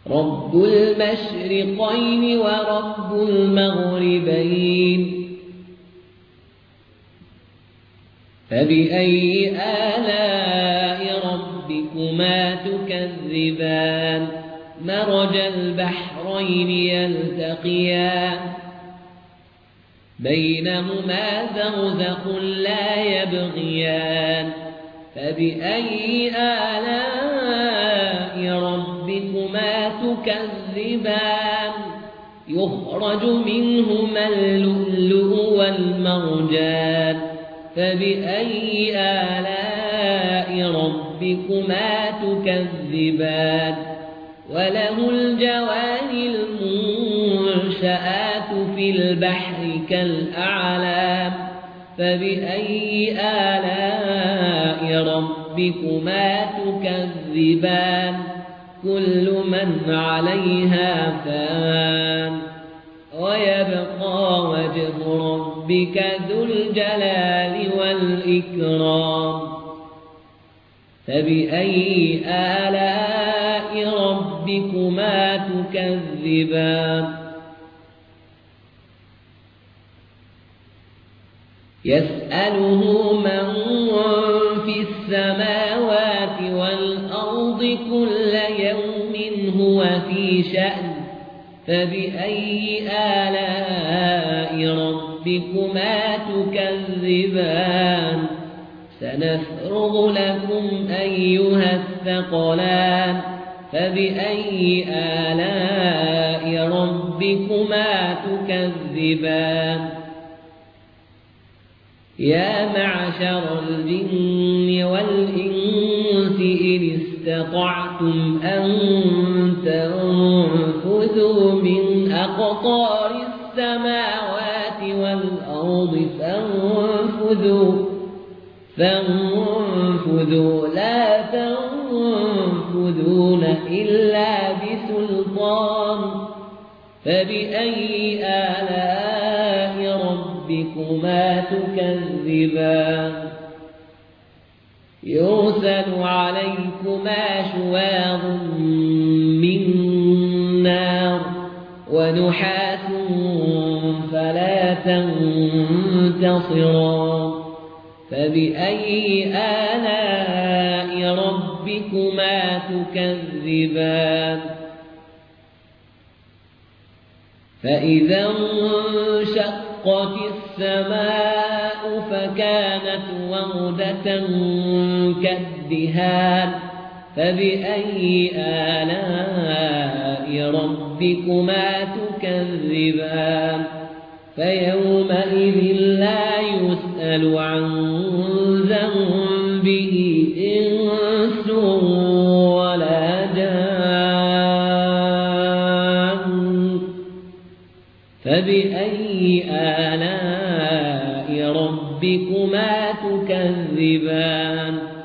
رب المشرقين ورب المغربين فبأي آلاء ربكما تكذبان مرج البحرين يلتقيان بينهما برزخ لا يبغيان فبأي آلاء ربكما تكذبان يخرج منهما اللؤلؤ والمرجان فبأي آلاء ربكما تكذبان وله الجوار المنشآت في البحر كالأعلام فبأي آلاء ربكما تكذبان كل من عليها فان ويبقى وجه ربك ذو الجلال والإكرام فبأي آلاء ربكما تكذبان يسأله من في السماوات والأرض كل يوم هو في شأن فبأي آلاء ربكما تكذبان سنفرغ لكم أيها الثقلان فبأي آلاء ربكما تكذبان يا معشر الجن والإنس إن استطعتم أن تنفذوا من أقطار السماوات والأرض فانفذوا لا تنفذون إلا بسلطان فبأي آلاء ربكما تكذبان يرسل عليكما شواظ من نار ونحاس فلا تنتصران فبأي آلاء ربكما تكذبان فإذا انشقت السماء فكانت وردة كالدهان فبأي آلاء ربكما تكذبان فيومئذ لا يسأل عن ذنبه إنس ولا جان فبأي آلاء ربكما تكذبان